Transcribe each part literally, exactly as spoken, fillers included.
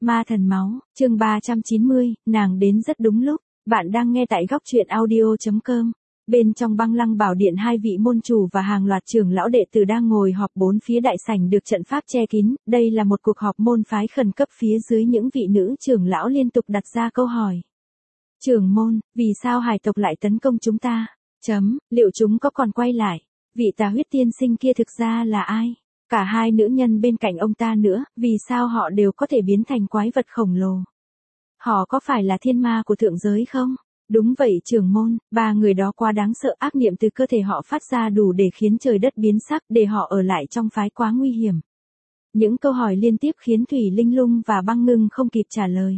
Ma thần máu, chương ba trăm chín mươi, nàng đến rất đúng lúc. Bạn đang nghe tại góc truyện audio chấm com. Bên trong Băng Lăng Bảo Điện, hai vị môn chủ và hàng loạt trưởng lão đệ tử đang ngồi họp, bốn phía đại sảnh được trận pháp che kín. Đây là một cuộc họp môn phái khẩn cấp, phía dưới những vị nữ trưởng lão liên tục đặt ra câu hỏi. Trưởng môn, vì sao hải tộc lại tấn công chúng ta? Chấm, liệu chúng có còn quay lại? Vị Tà huyết tiên sinh kia thực ra là ai? Cả hai nữ nhân bên cạnh ông ta nữa, vì sao họ đều có thể biến thành quái vật khổng lồ? Họ có phải là thiên ma của thượng giới không? Đúng vậy trưởng môn, ba người đó quá đáng sợ, ác niệm từ cơ thể họ phát ra đủ để khiến trời đất biến sắc, để họ ở lại trong phái quá nguy hiểm. Những câu hỏi liên tiếp khiến Thủy Linh Lung và Băng Ngưng không kịp trả lời.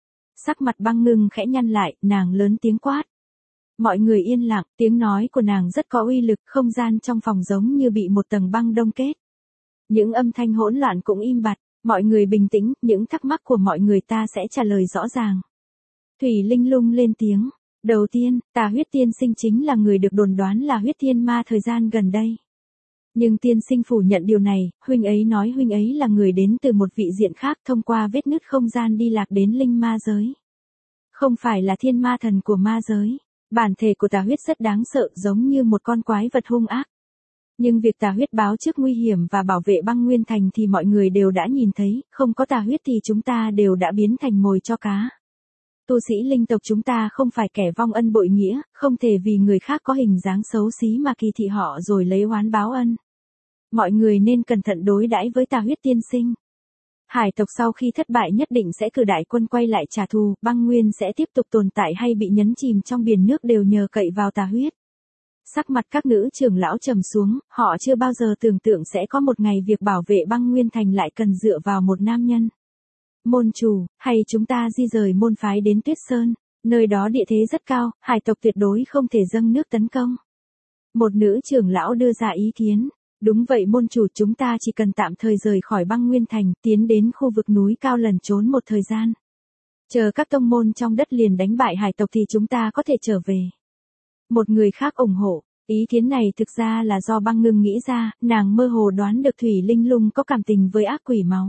Sắc mặt Băng Ngưng khẽ nhăn lại, nàng lớn tiếng quát. Mọi người yên lặng, tiếng nói của nàng rất có uy lực, không gian trong phòng giống như bị một tầng băng đông kết. Những âm thanh hỗn loạn cũng im bặt, mọi người bình tĩnh, những thắc mắc của mọi người ta sẽ trả lời rõ ràng. Thủy Linh Lung lên tiếng, đầu tiên, Tà huyết tiên sinh chính là người được đồn đoán là huyết thiên ma thời gian gần đây. Nhưng tiên sinh phủ nhận điều này, huynh ấy nói huynh ấy là người đến từ một vị diện khác, thông qua vết nứt không gian đi lạc đến linh ma giới. Không phải là thiên ma thần của ma giới. Bản thể của Tà huyết rất đáng sợ, giống như một con quái vật hung ác. Nhưng việc Tà huyết báo trước nguy hiểm và bảo vệ băng nguyên thành thì mọi người đều đã nhìn thấy, không có Tà huyết thì chúng ta đều đã biến thành mồi cho cá. Tu sĩ linh tộc chúng ta không phải kẻ vong ân bội nghĩa, không thể vì người khác có hình dáng xấu xí mà kỳ thị họ rồi lấy oán báo ân. Mọi người nên cẩn thận đối đãi với Tà huyết tiên sinh. Hải tộc sau khi thất bại nhất định sẽ cử đại quân quay lại trả thù, băng nguyên sẽ tiếp tục tồn tại hay bị nhấn chìm trong biển nước đều nhờ cậy vào Tà huyết. Sắc mặt các nữ trưởng lão trầm xuống, họ chưa bao giờ tưởng tượng sẽ có một ngày việc bảo vệ băng nguyên thành lại cần dựa vào một nam nhân. Môn chủ, hay chúng ta di rời môn phái đến Tuyết Sơn, nơi đó địa thế rất cao, hải tộc tuyệt đối không thể dâng nước tấn công. Một nữ trưởng lão đưa ra ý kiến. Đúng vậy môn chủ, chúng ta chỉ cần tạm thời rời khỏi băng nguyên thành, tiến đến khu vực núi cao lẩn trốn một thời gian. Chờ các tông môn trong đất liền đánh bại hải tộc thì chúng ta có thể trở về. Một người khác ủng hộ, ý kiến này thực ra là do Băng Ngưng nghĩ ra, nàng mơ hồ đoán được Thủy Linh Lung có cảm tình với ác quỷ máu.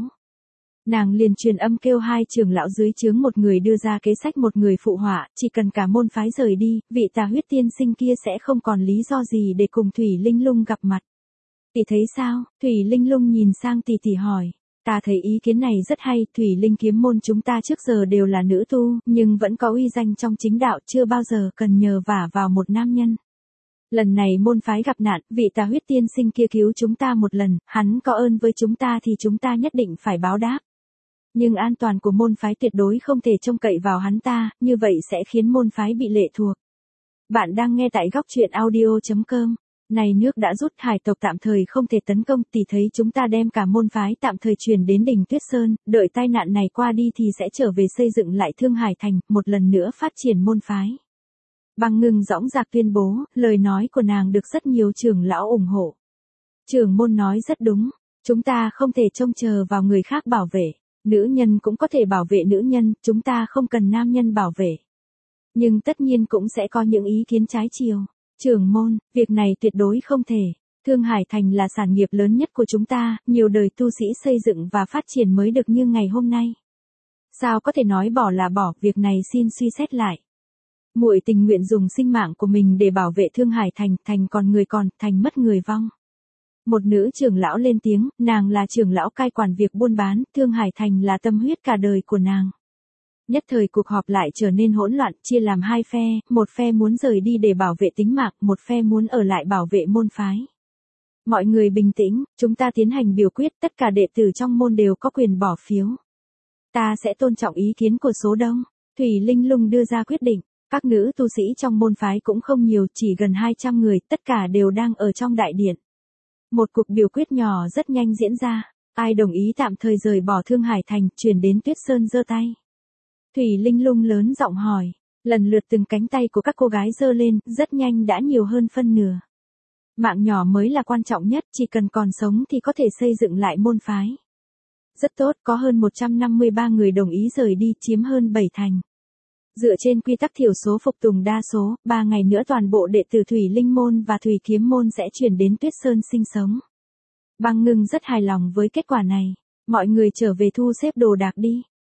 Nàng liền truyền âm kêu hai trưởng lão dưới trướng, một người đưa ra kế sách, một người phụ họa, chỉ cần cả môn phái rời đi, vị Tà huyết tiên sinh kia sẽ không còn lý do gì để cùng Thủy Linh Lung gặp mặt. Tỷ thấy sao? Thủy Linh Lung nhìn sang tỷ tỷ hỏi. Ta thấy ý kiến này rất hay, Thủy Linh kiếm môn chúng ta trước giờ đều là nữ tu, nhưng vẫn có uy danh trong chính đạo, chưa bao giờ cần nhờ vả vào một nam nhân. Lần này môn phái gặp nạn, vị Tà huyết tiên sinh kia cứu chúng ta một lần, hắn có ơn với chúng ta thì chúng ta nhất định phải báo đáp. Nhưng an toàn của môn phái tuyệt đối không thể trông cậy vào hắn ta, như vậy sẽ khiến môn phái bị lệ thuộc. Bạn đang nghe tại góc truyện audio chấm com. Này nước đã rút, hải tộc tạm thời không thể tấn công, tỷ thấy chúng ta đem cả môn phái tạm thời truyền đến đỉnh Tuyết Sơn, đợi tai nạn này qua đi thì sẽ trở về xây dựng lại Thương Hải Thành, một lần nữa phát triển môn phái. Băng Ngưng dõng dạc tuyên bố, lời nói của nàng được rất nhiều trưởng lão ủng hộ. Trưởng môn nói rất đúng, chúng ta không thể trông chờ vào người khác bảo vệ, nữ nhân cũng có thể bảo vệ nữ nhân, chúng ta không cần nam nhân bảo vệ. Nhưng tất nhiên cũng sẽ có những ý kiến trái chiều. Trưởng môn, việc này tuyệt đối không thể. Thương Hải Thành là sản nghiệp lớn nhất của chúng ta, nhiều đời tu sĩ xây dựng và phát triển mới được như ngày hôm nay. Sao có thể nói bỏ là bỏ, việc này xin suy xét lại. Muội tình nguyện dùng sinh mạng của mình để bảo vệ Thương Hải Thành, thành còn người còn, thành mất người vong. Một nữ trưởng lão lên tiếng, nàng là trưởng lão cai quản việc buôn bán, Thương Hải Thành là tâm huyết cả đời của nàng. Nhất thời cuộc họp lại trở nên hỗn loạn, chia làm hai phe, một phe muốn rời đi để bảo vệ tính mạng, một phe muốn ở lại bảo vệ môn phái. Mọi người bình tĩnh, chúng ta tiến hành biểu quyết, tất cả đệ tử trong môn đều có quyền bỏ phiếu. Ta sẽ tôn trọng ý kiến của số đông. Thủy Linh Lung đưa ra quyết định, các nữ tu sĩ trong môn phái cũng không nhiều, chỉ gần hai trăm người, tất cả đều đang ở trong đại điện. Một cuộc biểu quyết nhỏ rất nhanh diễn ra, ai đồng ý tạm thời rời bỏ Thương Hải Thành, chuyển đến Tuyết Sơn giơ tay. Thủy Linh Lung lớn giọng hỏi, lần lượt từng cánh tay của các cô gái giơ lên, rất nhanh đã nhiều hơn phân nửa. Mạng nhỏ mới là quan trọng nhất, chỉ cần còn sống thì có thể xây dựng lại môn phái. Rất tốt, có hơn một trăm năm mươi ba người đồng ý rời đi, chiếm hơn bảy thành. Dựa trên quy tắc thiểu số phục tùng đa số, ba ngày nữa toàn bộ đệ tử Thủy Linh môn và Thủy Kiếm môn sẽ chuyển đến Tuyết Sơn sinh sống. Băng Ngưng rất hài lòng với kết quả này. Mọi người trở về thu xếp đồ đạc đi.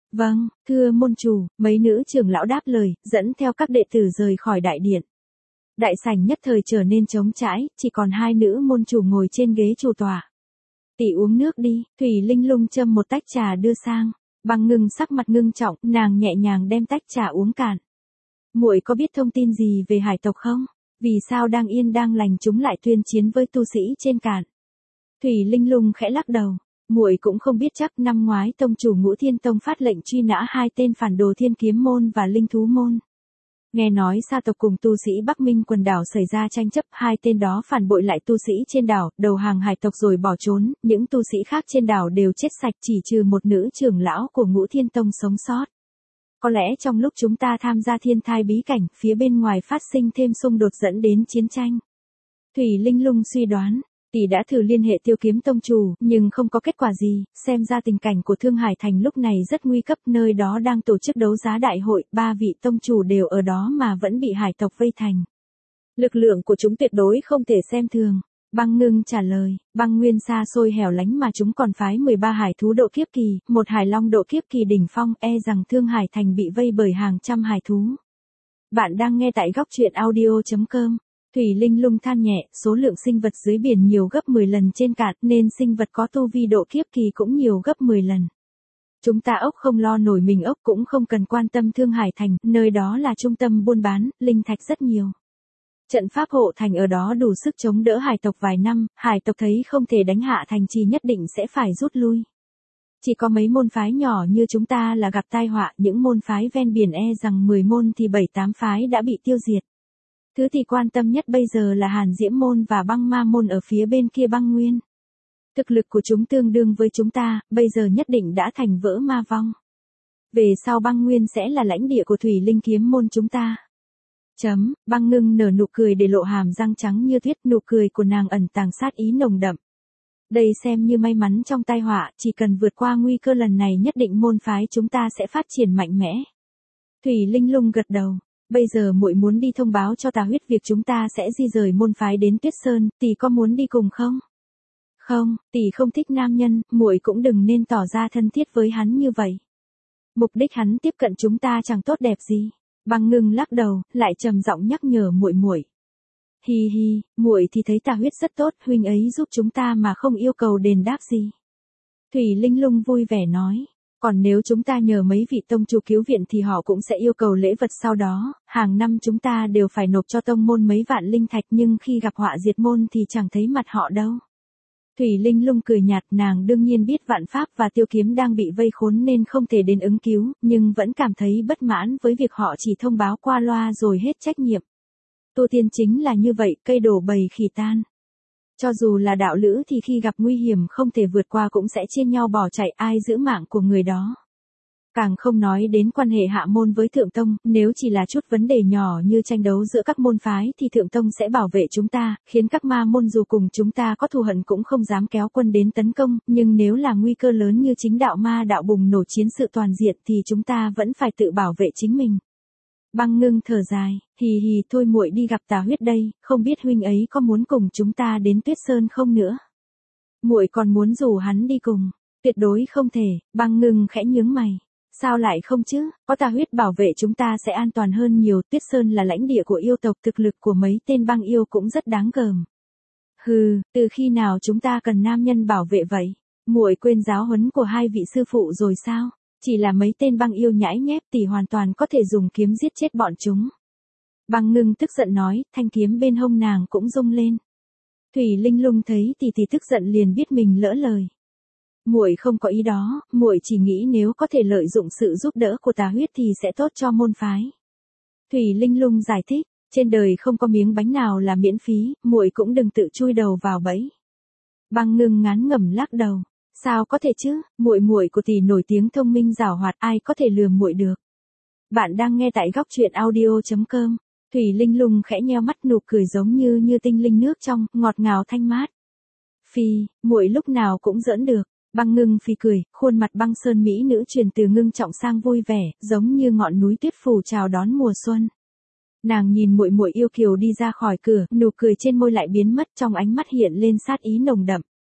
Vâng, thưa môn chủ, mấy nữ trưởng lão đáp lời, dẫn theo các đệ tử rời khỏi đại điện. Đại sảnh nhất thời trở nên trống trải, chỉ còn hai nữ môn chủ ngồi trên ghế chủ tọa. Tỷ uống nước đi, Thủy Linh Lung châm một tách trà đưa sang. Băng Ngưng sắc mặt ngưng trọng, nàng nhẹ nhàng đem tách trà uống cạn. Muội có biết thông tin gì về hải tộc không? Vì sao đang yên đang lành chúng lại tuyên chiến với tu sĩ trên cạn? Thủy Linh Lung khẽ lắc đầu. Muội cũng không biết chắc, năm ngoái tông chủ Ngũ Thiên Tông phát lệnh truy nã hai tên phản đồ Thiên Kiếm môn và Linh Thú môn. Nghe nói Sa tộc cùng tu sĩ Bắc Minh quần đảo xảy ra tranh chấp, hai tên đó phản bội lại tu sĩ trên đảo, đầu hàng hải tộc rồi bỏ trốn, những tu sĩ khác trên đảo đều chết sạch, chỉ trừ một nữ trưởng lão của Ngũ Thiên Tông sống sót. Có lẽ trong lúc chúng ta tham gia thiên thai bí cảnh, phía bên ngoài phát sinh thêm xung đột dẫn đến chiến tranh. Thủy Linh Lung suy đoán, tỷ đã thử liên hệ Tiêu Kiếm tông chủ, nhưng không có kết quả gì, xem ra tình cảnh của Thương Hải Thành lúc này rất nguy cấp, nơi đó đang tổ chức đấu giá đại hội, ba vị tông chủ đều ở đó mà vẫn bị hải tộc vây thành. Lực lượng của chúng tuyệt đối không thể xem thường. Băng Ngưng trả lời, băng nguyên xa xôi hẻo lánh mà chúng còn phái mười ba hải thú độ kiếp kỳ, một hải long độ kiếp kỳ đỉnh phong, e rằng Thương Hải Thành bị vây bởi hàng trăm hải thú. Bạn đang nghe tại góc truyện audio chấm com. Thủy Linh Lung than nhẹ, số lượng sinh vật dưới biển nhiều gấp mười lần trên cạn, nên sinh vật có tu vi độ kiếp kỳ cũng nhiều gấp mười lần. Chúng ta ốc không lo nổi mình ốc cũng không cần quan tâm Thương Hải Thành, nơi đó là trung tâm buôn bán, linh thạch rất nhiều. Trận pháp hộ thành ở đó đủ sức chống đỡ hải tộc vài năm, hải tộc thấy không thể đánh hạ thành trì nhất định sẽ phải rút lui. Chỉ có mấy môn phái nhỏ như chúng ta là gặp tai họa, những môn phái ven biển e rằng mười môn thì bảy tám phái đã bị tiêu diệt. Thứ thì quan tâm nhất bây giờ là Hàn Diễm môn và Băng Ma môn ở phía bên kia băng nguyên. Thực lực của chúng tương đương với chúng ta, bây giờ nhất định đã thành vỡ ma vong. Về sau băng nguyên sẽ là lãnh địa của Thủy Linh kiếm môn chúng ta. Chấm, Băng Ngưng nở nụ cười để lộ hàm răng trắng như tuyết, nụ cười của nàng ẩn tàng sát ý nồng đậm. Đây xem như may mắn trong tai họa, chỉ cần vượt qua nguy cơ lần này nhất định môn phái chúng ta sẽ phát triển mạnh mẽ. Thủy Linh Lung gật đầu. Bây giờ muội muốn đi thông báo cho Tà Huyết việc chúng ta sẽ di rời môn phái đến Tuyết Sơn, tỷ có muốn đi cùng không? Không, tỷ không thích nam nhân, muội cũng đừng nên tỏ ra thân thiết với hắn như vậy. Mục đích hắn tiếp cận chúng ta chẳng tốt đẹp gì. Băng Ngưng lắc đầu, lại trầm giọng nhắc nhở muội muội. Hi hi, muội thì thấy Tà Huyết rất tốt, huynh ấy giúp chúng ta mà không yêu cầu đền đáp gì. Thủy Linh Lung vui vẻ nói. Còn nếu chúng ta nhờ mấy vị tông chủ cứu viện thì họ cũng sẽ yêu cầu lễ vật sau đó, hàng năm chúng ta đều phải nộp cho tông môn mấy vạn linh thạch, nhưng khi gặp họa diệt môn thì chẳng thấy mặt họ đâu. Thủy Linh Lung cười nhạt, nàng đương nhiên biết Vạn Pháp và Tiêu Kiếm đang bị vây khốn nên không thể đến ứng cứu, nhưng vẫn cảm thấy bất mãn với việc họ chỉ thông báo qua loa rồi hết trách nhiệm. Tu tiên chính là như vậy, cây đổ bầy khỉ tan. Cho dù là đạo lữ thì khi gặp nguy hiểm không thể vượt qua cũng sẽ chia nhau bỏ chạy, ai giữ mạng của người đó. Càng không nói đến quan hệ hạ môn với thượng tông, nếu chỉ là chút vấn đề nhỏ như tranh đấu giữa các môn phái thì thượng tông sẽ bảo vệ chúng ta, khiến các ma môn dù cùng chúng ta có thù hận cũng không dám kéo quân đến tấn công, nhưng nếu là nguy cơ lớn như chính đạo ma đạo bùng nổ chiến sự toàn diện thì chúng ta vẫn phải tự bảo vệ chính mình. Băng Ngưng thở dài, hì hì thôi muội đi gặp Tà Huyết đây, không biết huynh ấy có muốn cùng chúng ta đến Tuyết Sơn không nữa. Muội còn muốn rủ hắn đi cùng, tuyệt đối không thể. Băng Ngưng khẽ nhướng mày. Sao lại không chứ, có Tà Huyết bảo vệ chúng ta sẽ an toàn hơn nhiều, Tuyết Sơn là lãnh địa của yêu tộc, thực lực của mấy tên băng yêu cũng rất đáng gờm. Hừ, từ khi nào chúng ta cần nam nhân bảo vệ vậy? Muội quên giáo huấn của hai vị sư phụ rồi sao? Chỉ là mấy tên băng yêu nhãi nhép tỷ hoàn toàn có thể dùng kiếm giết chết bọn chúng. Băng Ngưng tức giận nói, thanh kiếm bên hông nàng cũng rung lên. Thủy Linh Lung thấy tỷ tỷ tức giận liền biết mình lỡ lời. Muội không có ý đó, muội chỉ nghĩ nếu có thể lợi dụng sự giúp đỡ của Tà Huyết thì sẽ tốt cho môn phái. Thủy Linh Lung giải thích, trên đời không có miếng bánh nào là miễn phí, muội cũng đừng tự chui đầu vào bẫy. Băng Ngưng ngán ngẩm lắc đầu. Sao có thể chứ, muội muội của tỷ nổi tiếng thông minh giảo hoạt, ai có thể lừa muội được. Bạn đang nghe tại góc truyện audio chấm com. Thủy Linh Lung khẽ nheo mắt, nụ cười giống như như tinh linh nước trong, ngọt ngào thanh mát. Phi, muội lúc nào cũng giỡn được. Băng Ngưng phi cười, khuôn mặt băng sơn mỹ nữ chuyển từ ngưng trọng sang vui vẻ, giống như ngọn núi tuyết phủ chào đón mùa xuân. Nàng nhìn muội muội yêu kiều đi ra khỏi cửa, nụ cười trên môi lại biến mất, trong ánh mắt hiện lên sát ý nồng đậm.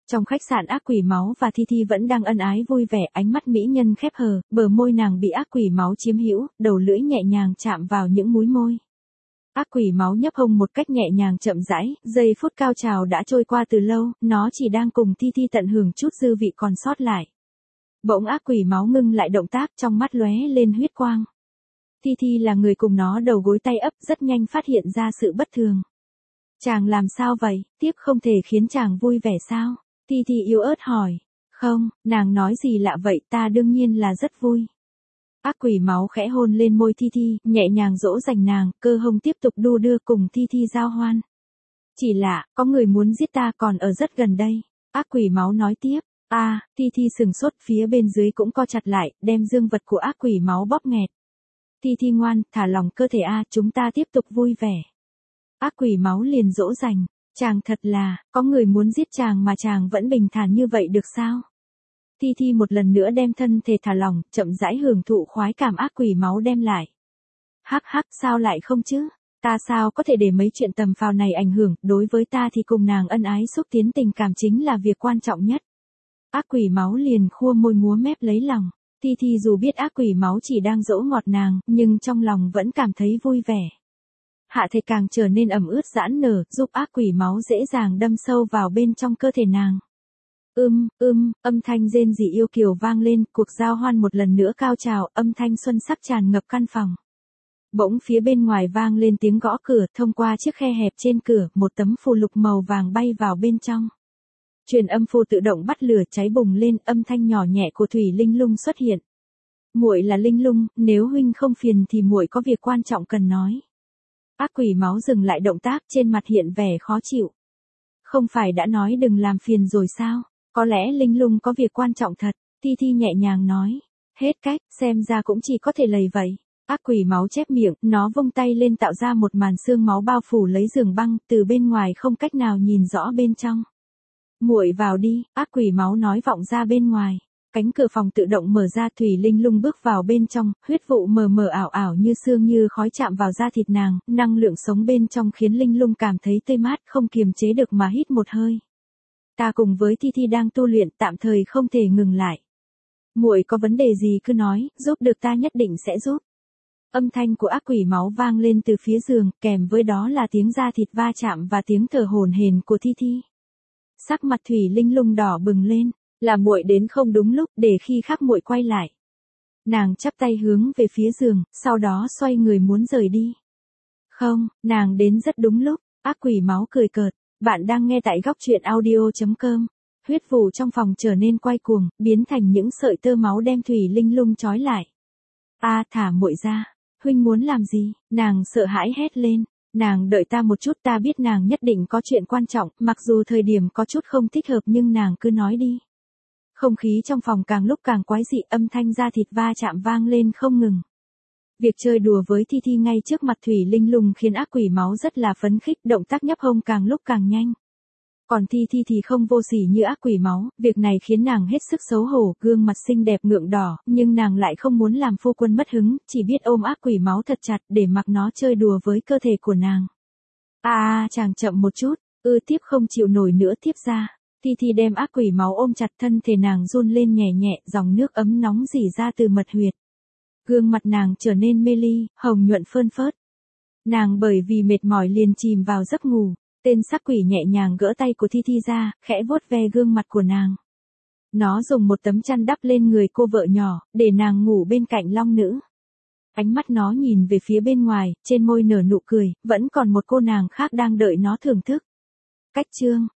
Trong khách sạn ác quỷ máu và Thi Thi vẫn đang ân ái vui vẻ, ánh mắt mỹ nhân khép hờ, bờ môi nàng bị ác quỷ máu chiếm hữu, đầu lưỡi nhẹ nhàng chạm vào những múi môi. Ác quỷ máu nhấp hông một cách nhẹ nhàng chậm rãi, giây phút cao trào đã trôi qua từ lâu, nó chỉ đang cùng Thi Thi tận hưởng chút dư vị còn sót lại. Bỗng ác quỷ máu ngưng lại động tác, trong mắt lóe lên huyết quang. Thi Thi là người cùng nó đầu gối tay ấp, rất nhanh phát hiện ra sự bất thường. Chàng làm sao vậy, tiếp không thể khiến chàng vui vẻ sao? Thi Thi yếu ớt hỏi. Không, nàng nói gì lạ vậy, ta đương nhiên là rất vui. Ác quỷ máu khẽ hôn lên môi Thi Thi, nhẹ nhàng dỗ dành nàng, cơ hông tiếp tục đu đưa cùng Thi Thi giao hoan. Chỉ lạ, có người muốn giết ta còn ở rất gần đây. Ác quỷ máu nói tiếp. A, à, Thi Thi sừng sốt, phía bên dưới cũng co chặt lại, đem dương vật của ác quỷ máu bóp nghẹt. Thi Thi ngoan, thả lỏng cơ thể a, à, chúng ta tiếp tục vui vẻ. Ác quỷ máu liền dỗ dành. Chàng thật là, có người muốn giết chàng mà chàng vẫn bình thản như vậy được sao? Thi Thi một lần nữa đem thân thể thả lỏng, chậm rãi hưởng thụ khoái cảm ác quỷ máu đem lại. Hắc hắc, sao lại không chứ? Ta sao có thể để mấy chuyện tầm phào này ảnh hưởng, đối với ta thì cùng nàng ân ái xúc tiến tình cảm chính là việc quan trọng nhất. Ác quỷ máu liền khua môi múa mép lấy lòng. Thi Thi dù biết ác quỷ máu chỉ đang dỗ ngọt nàng, nhưng trong lòng vẫn cảm thấy vui vẻ. Hạ thể càng trở nên ẩm ướt giãn nở, giúp ác quỷ máu dễ dàng đâm sâu vào bên trong cơ thể nàng. Ưm, ưm, âm thanh rên rỉ yêu kiều vang lên, cuộc giao hoan một lần nữa cao trào, âm thanh xuân sắc tràn ngập căn phòng. Bỗng phía bên ngoài vang lên tiếng gõ cửa, thông qua chiếc khe hẹp trên cửa, một tấm phù lục màu vàng bay vào bên trong. Truyền âm phù tự động bắt lửa cháy bùng lên, âm thanh nhỏ nhẹ của Thủy Linh Lung xuất hiện. Muội là Linh Lung, nếu huynh không phiền thì muội có việc quan trọng cần nói. Ác quỷ máu dừng lại động tác, trên mặt hiện vẻ khó chịu. Không phải đã nói đừng làm phiền rồi sao? Có lẽ Linh Lung có việc quan trọng thật, Thi Thi nhẹ nhàng nói. Hết cách, xem ra cũng chỉ có thể lầy vậy. Ác quỷ máu chép miệng, nó vung tay lên tạo ra một màn xương máu bao phủ lấy giường băng, từ bên ngoài không cách nào nhìn rõ bên trong. Muội vào đi, ác quỷ máu nói vọng ra bên ngoài. Cánh cửa phòng tự động mở ra, Thủy Linh Lung bước vào bên trong, huyết vụ mờ mờ ảo ảo như sương như khói chạm vào da thịt nàng, năng lượng sống bên trong khiến Linh Lung cảm thấy tươi mát, không kiềm chế được mà hít một hơi. Ta cùng với Thi Thi đang tu luyện, tạm thời không thể ngừng lại. Muội có vấn đề gì cứ nói, giúp được ta nhất định sẽ giúp. Âm thanh của ác quỷ máu vang lên từ phía giường, kèm với đó là tiếng da thịt va chạm và tiếng thở hổn hển của Thi Thi. Sắc mặt Thủy Linh Lung đỏ bừng lên. Là muội đến không đúng lúc, để khi khác muội quay lại. Nàng chắp tay hướng về phía giường, sau đó xoay người muốn rời đi. Không, nàng đến rất đúng lúc, ác quỷ máu cười cợt. Bạn đang nghe tại góc truyện audio chấm com. Huyết vụ trong phòng trở nên quay cuồng, biến thành những sợi tơ máu đem Thủy Linh Lung trói lại. A, à, thả muội ra, huynh muốn làm gì? Nàng sợ hãi hét lên. Nàng đợi ta một chút, ta biết nàng nhất định có chuyện quan trọng, mặc dù thời điểm có chút không thích hợp nhưng nàng cứ nói đi. Không khí trong phòng càng lúc càng quái dị, âm thanh da thịt va chạm vang lên không ngừng. Việc chơi đùa với Thi Thi ngay trước mặt Thủy Linh Lung khiến ác quỷ máu rất là phấn khích, động tác nhấp hông càng lúc càng nhanh. Còn Thi Thi thì không vô sỉ như ác quỷ máu, việc này khiến nàng hết sức xấu hổ, gương mặt xinh đẹp ngượng đỏ, nhưng nàng lại không muốn làm phu quân mất hứng, chỉ biết ôm ác quỷ máu thật chặt để mặc nó chơi đùa với cơ thể của nàng. À, à chàng chậm một chút, ư tiếp không chịu nổi nữa tiếp ra. Thi Thi đem ác quỷ máu ôm chặt, thân thể nàng run lên nhẹ nhẹ, dòng nước ấm nóng rỉ ra từ mật huyệt. Gương mặt nàng trở nên mê ly, hồng nhuận phơn phớt. Nàng bởi vì mệt mỏi liền chìm vào giấc ngủ. Tên sắc quỷ nhẹ nhàng gỡ tay của Thi Thi ra, khẽ vuốt ve gương mặt của nàng. Nó dùng một tấm chăn đắp lên người cô vợ nhỏ, để nàng ngủ bên cạnh long nữ. Ánh mắt nó nhìn về phía bên ngoài, trên môi nở nụ cười, vẫn còn một cô nàng khác đang đợi nó thưởng thức. Cách chương